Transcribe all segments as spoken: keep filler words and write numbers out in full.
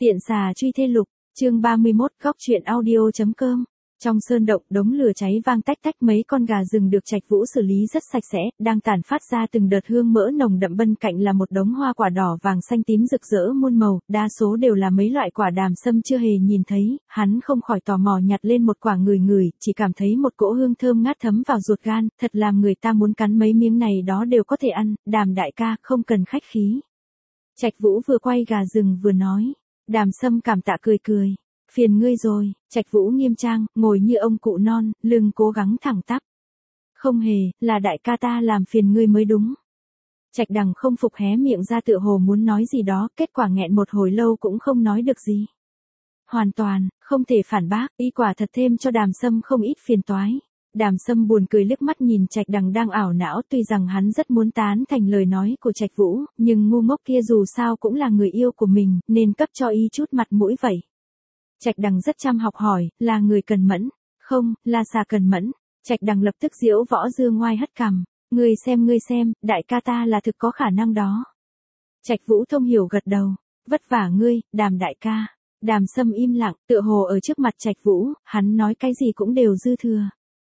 Tiện xà truy thê lục, chương ba mươi mốt, góc truyện audio.com. Trong sơn động, đống lửa cháy vang tách tách, mấy con gà rừng được Trạch Vũ xử lý rất sạch sẽ, đang tản phát ra từng đợt hương mỡ nồng đậm, bên cạnh là một đống hoa quả đỏ vàng xanh tím rực rỡ muôn màu, đa số đều là mấy loại quả Đàm Sâm chưa hề nhìn thấy, hắn không khỏi tò mò nhặt lên một quả ngửi ngửi, chỉ cảm thấy một cỗ hương thơm ngát thấm vào ruột gan, thật làm người ta muốn cắn mấy miếng này đó đều có thể ăn, Đàm đại ca, không cần khách khí. Trạch Vũ vừa quay gà rừng vừa nói. Đàm Sâm cảm tạ cười cười. Phiền ngươi rồi, Trạch Vũ nghiêm trang, ngồi như ông cụ non, lưng cố gắng thẳng tắp. Không hề, là đại ca ta làm phiền ngươi mới đúng. Trạch Đằng không phục hé miệng ra tựa hồ muốn nói gì đó, kết quả nghẹn một hồi lâu cũng không nói được gì. Hoàn toàn, không thể phản bác, y quả thật thêm cho Đàm Sâm không ít phiền toái. Đàm Sâm buồn cười liếc mắt nhìn Trạch Đằng đang ảo não, tuy rằng hắn rất muốn tán thành lời nói của Trạch Vũ, nhưng ngu ngốc kia dù sao cũng là người yêu của mình, nên cấp cho y chút mặt mũi vậy. Trạch Đằng rất chăm học hỏi, là người cần mẫn, không, là xà cần mẫn. Trạch Đằng lập tức diễu võ dương ngoai hất cằm, ngươi xem ngươi xem, đại ca ta là thực có khả năng đó. Trạch Vũ thông hiểu gật đầu, vất vả ngươi, Đàm đại ca. Đàm Sâm im lặng, tựa hồ ở trước mặt Trạch Vũ, hắn nói cái gì cũng đều dư thừa.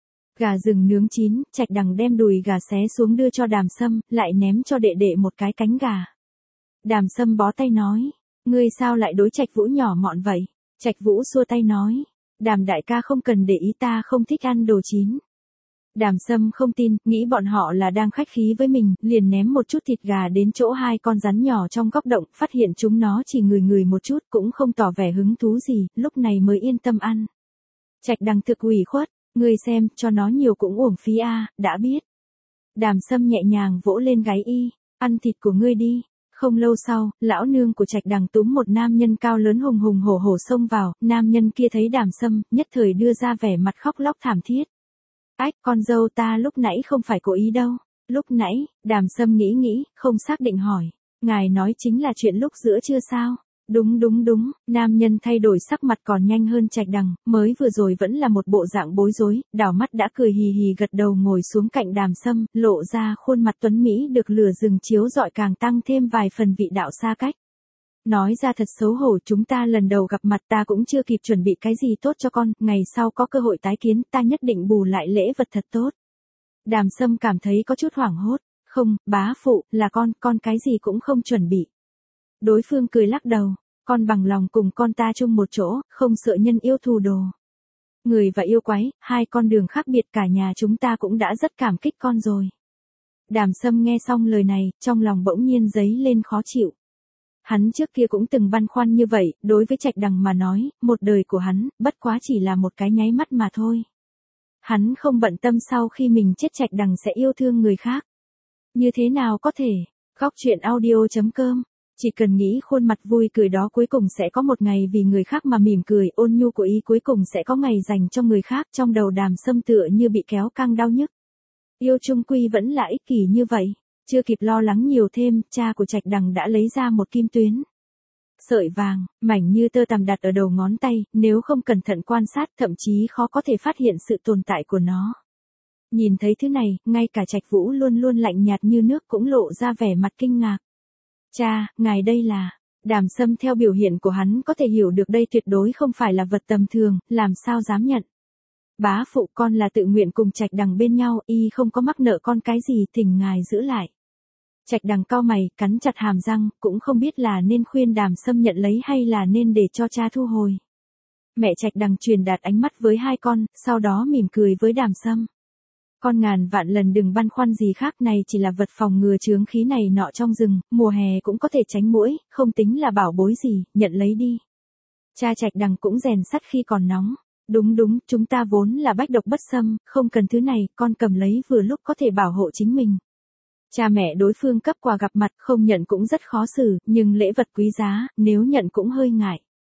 Gà rừng nướng chín, Trạch Đằng đem đùi gà xé xuống đưa cho Đàm Sâm, lại ném cho đệ đệ một cái cánh gà. Đàm Sâm bó tay nói, ngươi sao lại đối Trạch Vũ nhỏ mọn vậy? Trạch Vũ xua tay nói, Đàm đại ca không cần để ý, ta không thích ăn đồ chín. Đàm Sâm không tin, nghĩ bọn họ là đang khách khí với mình, liền ném một chút thịt gà đến chỗ hai con rắn nhỏ trong góc động, phát hiện chúng nó chỉ ngửi ngửi một chút, cũng không tỏ vẻ hứng thú gì, lúc này mới yên tâm ăn. Trạch Đằng thực ủy khuất, ngươi xem, cho nó nhiều cũng uổng phí a, à, đã biết. Đàm Sâm nhẹ nhàng vỗ lên gáy y, ăn thịt của ngươi đi. Không lâu sau, lão nương của Trạch Đằng túm một nam nhân cao lớn hùng hùng hổ hổ xông vào, nam nhân kia thấy Đàm Sâm, nhất thời đưa ra vẻ mặt khóc lóc thảm thiết. Ách, con dâu ta lúc nãy không phải cố ý đâu. Lúc nãy, Đàm Sâm nghĩ nghĩ, không xác định hỏi. Ngài nói chính là chuyện lúc giữa trưa sao? Đúng đúng đúng, nam nhân thay đổi sắc mặt còn nhanh hơn Trạch Đằng, mới vừa rồi vẫn là một bộ dạng bối rối, đảo mắt đã cười hì hì gật đầu ngồi xuống cạnh Đàm Sâm, lộ ra khuôn mặt tuấn Mỹ được lửa rừng chiếu rọi càng tăng thêm vài phần vị đạo xa cách. Nói ra thật xấu hổ, chúng ta lần đầu gặp mặt ta cũng chưa kịp chuẩn bị cái gì tốt cho con, ngày sau có cơ hội tái kiến ta nhất định bù lại lễ vật thật tốt. Đàm Sâm cảm thấy có chút hoảng hốt, không, bá phụ, là con, con cái gì cũng không chuẩn bị. Đối phương cười lắc đầu, con bằng lòng cùng con ta chung một chỗ, không sợ nhân yêu thù đồ. Người và yêu quái, hai con đường khác biệt, cả nhà chúng ta cũng đã rất cảm kích con rồi. Đàm Sâm nghe xong lời này, trong lòng bỗng nhiên dấy lên khó chịu. Hắn trước kia cũng từng băn khoăn như vậy, đối với Trạch Đằng mà nói, một đời của hắn, bất quá chỉ là một cái nháy mắt mà thôi. Hắn không bận tâm sau khi mình chết Trạch Đằng sẽ yêu thương người khác. Như thế nào có thể? Góc truyện audio.com. Chỉ cần nghĩ khuôn mặt vui cười đó cuối cùng sẽ có một ngày vì người khác mà mỉm cười, ôn nhu của y cuối cùng sẽ có ngày dành cho người khác, trong đầu Đàm Sâm tựa như bị kéo căng đau nhức. Yêu chung quy vẫn là ích kỷ như vậy. Chưa kịp lo lắng nhiều thêm, cha của Trạch Đằng đã lấy ra một kim tuyến. Sợi vàng, mảnh như tơ tằm đặt ở đầu ngón tay, nếu không cẩn thận quan sát thậm chí khó có thể phát hiện sự tồn tại của nó. Nhìn thấy thứ này, ngay cả Trạch Vũ luôn luôn lạnh nhạt như nước cũng lộ ra vẻ mặt kinh ngạc. Cha, ngài đây là... Đàm Sâm theo biểu hiện của hắn có thể hiểu được đây tuyệt đối không phải là vật tầm thường, làm sao dám nhận. Bá phụ, con là tự nguyện cùng Trạch Đằng bên nhau, y không có mắc nợ con cái gì, thỉnh ngài giữ lại. Trạch Đằng cau mày, cắn chặt hàm răng, cũng không biết là nên khuyên Đàm Sâm nhận lấy hay là nên để cho cha thu hồi. Mẹ Trạch Đằng truyền đạt ánh mắt với hai con, sau đó mỉm cười với Đàm Sâm. Con ngàn vạn lần đừng băn khoăn gì khác, này chỉ là vật phòng ngừa chướng khí này nọ trong rừng, mùa hè cũng có thể tránh muỗi, không tính là bảo bối gì, nhận lấy đi. Cha Trạch Đằng cũng rèn sắt khi còn nóng. Đúng đúng, chúng ta vốn là bách độc bất xâm, không cần thứ này, con cầm lấy vừa lúc có thể bảo hộ chính mình. Cha mẹ đối phương cấp quà gặp mặt, không nhận cũng rất khó xử, nhưng lễ vật quý giá, nếu nhận cũng hơi ngại.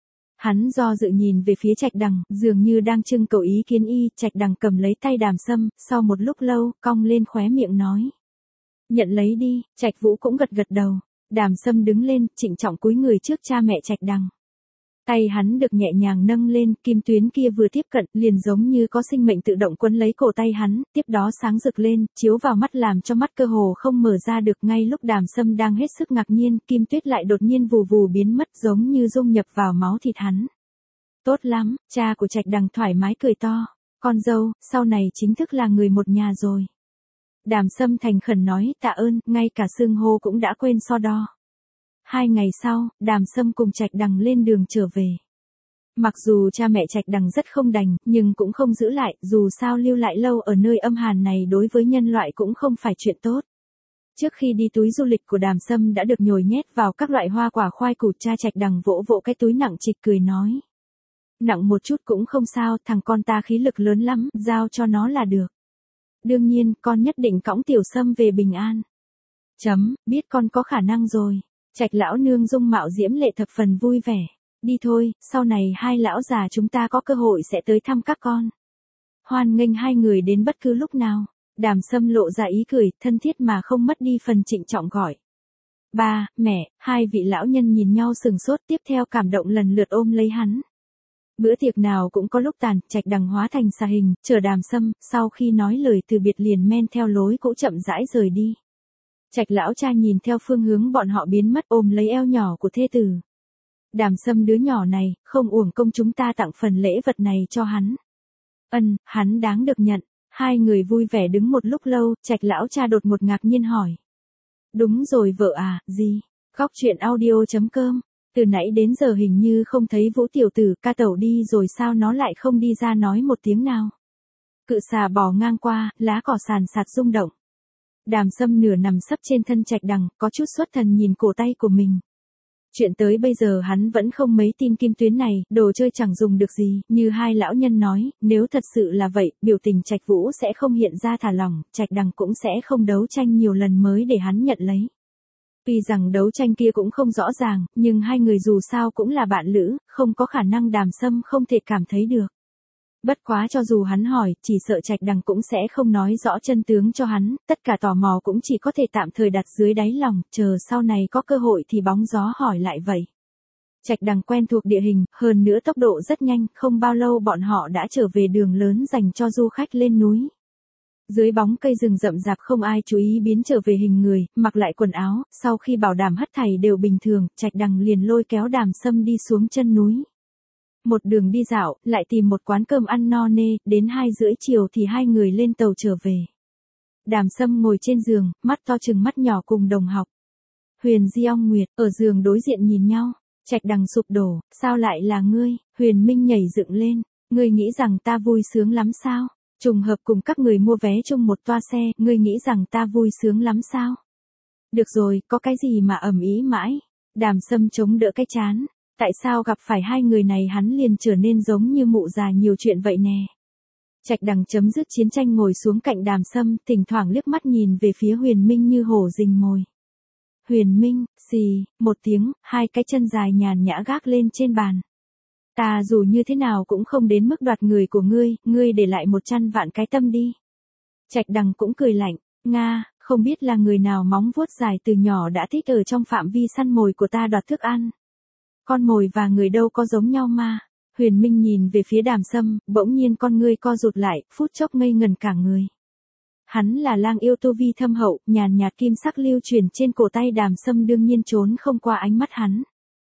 Hắn do dự nhìn về phía Trạch Đằng, dường như đang trưng cầu ý kiến y, Trạch Đằng cầm lấy tay Đàm Sâm, sau một lúc lâu, cong lên khóe miệng nói. Nhận lấy đi, Trạch Vũ cũng gật gật đầu. Đàm Sâm đứng lên, trịnh trọng cúi người trước cha mẹ Trạch Đằng. Tay hắn được nhẹ nhàng nâng lên, kim tuyến kia vừa tiếp cận, liền giống như có sinh mệnh tự động quấn lấy cổ tay hắn, tiếp đó sáng rực lên, chiếu vào mắt làm cho mắt cơ hồ không mở ra được. Ngay lúc Đàm Sâm đang hết sức ngạc nhiên, kim tuyết lại đột nhiên vù vù biến mất giống như dung nhập vào máu thịt hắn. Tốt lắm, cha của Trạch Đằng thoải mái cười to, con dâu, sau này chính thức là người một nhà rồi. Đàm Sâm thành khẩn nói, tạ ơn, ngay cả xưng hô cũng đã quên so đo. Hai ngày sau, Đàm Sâm cùng Trạch Đằng lên đường trở về. Mặc dù cha mẹ Trạch Đằng rất không đành, nhưng cũng không giữ lại, dù sao lưu lại lâu ở nơi âm hàn này đối với nhân loại cũng không phải chuyện tốt. Trước khi đi, túi du lịch của Đàm Sâm đã được nhồi nhét vào các loại hoa quả khoai củ. Cha Trạch Đằng vỗ vỗ cái túi nặng trịch cười nói. Nặng một chút cũng không sao, thằng con ta khí lực lớn lắm, giao cho nó là được. Đương nhiên, con nhất định cõng Tiểu Sâm về bình an. Chấm, biết con có khả năng rồi. Trạch lão nương dung mạo diễm lệ thập phần vui vẻ. Đi thôi, sau này hai lão già chúng ta có cơ hội sẽ tới thăm các con. Hoan nghênh hai người đến bất cứ lúc nào. Đàm Sâm lộ ra ý cười, thân thiết mà không mất đi phần trịnh trọng gọi. Ba, mẹ, hai vị lão nhân nhìn nhau sừng sốt, tiếp theo cảm động lần lượt ôm lấy hắn. Bữa tiệc nào cũng có lúc tàn, Trạch Đằng hóa thành xà hình, chờ Đàm Sâm, sau khi nói lời từ biệt liền men theo lối cũ chậm rãi rời đi. Trạch lão cha nhìn theo phương hướng bọn họ biến mất, ôm lấy eo nhỏ của thê tử. Đàm Sâm đứa nhỏ này, không uổng công chúng ta tặng phần lễ vật này cho hắn. Ân, hắn đáng được nhận. Hai người vui vẻ đứng một lúc lâu, Trạch lão cha đột ngột ngạc nhiên hỏi. Đúng rồi vợ à, gì? Góc truyện audio chấm com. Từ nãy đến giờ hình như không thấy Vũ tiểu tử, ca tẩu đi rồi sao nó lại không đi ra nói một tiếng nào? Cự xà bò ngang qua, lá cỏ sàn sạt rung động. Đàm Sâm nửa nằm sấp trên thân Trạch Đằng, có chút xuất thần nhìn cổ tay của mình. Chuyện tới bây giờ hắn vẫn không mấy tin kim tuyến này, đồ chơi chẳng dùng được gì, như hai lão nhân nói, nếu thật sự là vậy, biểu tình Trạch Vũ sẽ không hiện ra thả lỏng, Trạch Đằng cũng sẽ không đấu tranh nhiều lần mới để hắn nhận lấy. Tuy rằng đấu tranh kia cũng không rõ ràng, nhưng hai người dù sao cũng là bạn lữ, không có khả năng Đàm Sâm không thể cảm thấy được. Bất quá cho dù hắn hỏi, chỉ sợ Trạch Đằng cũng sẽ không nói rõ chân tướng cho hắn, tất cả tò mò cũng chỉ có thể tạm thời đặt dưới đáy lòng, chờ sau này có cơ hội thì bóng gió hỏi lại vậy. Trạch Đằng quen thuộc địa hình, hơn nữa tốc độ rất nhanh, không bao lâu bọn họ đã trở về đường lớn dành cho du khách lên núi. Dưới bóng cây rừng rậm rạp không ai chú ý biến trở về hình người, mặc lại quần áo, sau khi bảo đảm hết thảy đều bình thường, Trạch Đằng liền lôi kéo Đàm Sâm đi xuống chân núi. Một đường đi dạo, lại tìm một quán cơm ăn no nê, đến hai rưỡi chiều thì hai người lên tàu trở về. Đàm Sâm ngồi trên giường, mắt to trừng mắt nhỏ cùng đồng học. Huyền Di Ong Nguyệt, ở giường đối diện nhìn nhau, Trạch Đằng sụp đổ, sao lại là ngươi? Huyền Minh nhảy dựng lên, ngươi nghĩ rằng ta vui sướng lắm sao? Trùng hợp cùng các người mua vé chung một toa xe, ngươi nghĩ rằng ta vui sướng lắm sao? Được rồi, có cái gì mà ầm ĩ mãi? Đàm Sâm chống đỡ cái chán. Tại sao gặp phải hai người này hắn liền trở nên giống như mụ già nhiều chuyện vậy nè? Trạch Đằng chấm dứt chiến tranh ngồi xuống cạnh Đàm Sâm, thỉnh thoảng liếc mắt nhìn về phía Huyền Minh như hổ rình mồi. Huyền Minh, xì, một tiếng, hai cái chân dài nhàn nhã gác lên trên bàn. Ta dù như thế nào cũng không đến mức đoạt người của ngươi, ngươi để lại một trăm vạn cái tâm đi. Trạch Đằng cũng cười lạnh, Nga, không biết là người nào móng vuốt dài từ nhỏ đã thích ở trong phạm vi săn mồi của ta đoạt thức ăn. Con mồi và người đâu có giống nhau mà. Huyền Minh nhìn về phía Đàm Sâm, bỗng nhiên con ngươi co rụt lại, phút chốc ngây ngần cả người. Hắn là lang yêu tu vi thâm hậu, nhàn nhạt kim sắc lưu truyền trên cổ tay Đàm Sâm đương nhiên trốn không qua ánh mắt hắn.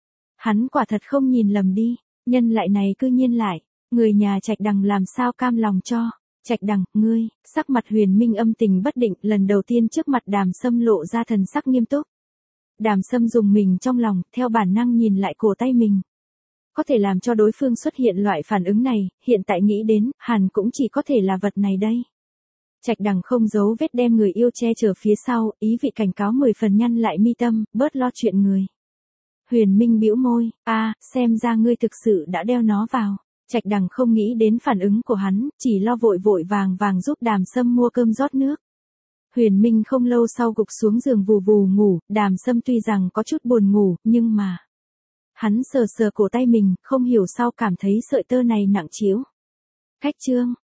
Hắn quả thật không nhìn lầm đi, nhân lại này cư nhiên lại, người nhà Trạch Đằng làm sao cam lòng cho. Trạch Đằng, ngươi, sắc mặt Huyền Minh âm tình bất định, lần đầu tiên trước mặt Đàm Sâm lộ ra thần sắc nghiêm túc. Đàm Sâm dùng mình trong lòng, theo bản năng nhìn lại cổ tay mình. Có thể làm cho đối phương xuất hiện loại phản ứng này, hiện tại nghĩ đến, hẳn cũng chỉ có thể là vật này đây. Trạch Đằng không giấu vết đem người yêu che chở phía sau, ý vị cảnh cáo mười phần nhăn lại mi tâm, bớt lo chuyện người. Huyền Minh bĩu môi, a, xem ra ngươi thực sự đã đeo nó vào. Trạch Đằng không nghĩ đến phản ứng của hắn, chỉ lo vội vội vàng vàng giúp Đàm Sâm mua cơm rót nước. Huyền Minh không lâu sau gục xuống giường vù vù ngủ, Đàm Sâm tuy rằng có chút buồn ngủ, nhưng mà... Hắn sờ sờ cổ tay mình, không hiểu sao cảm thấy sợi tơ này nặng trĩu. Cách chương.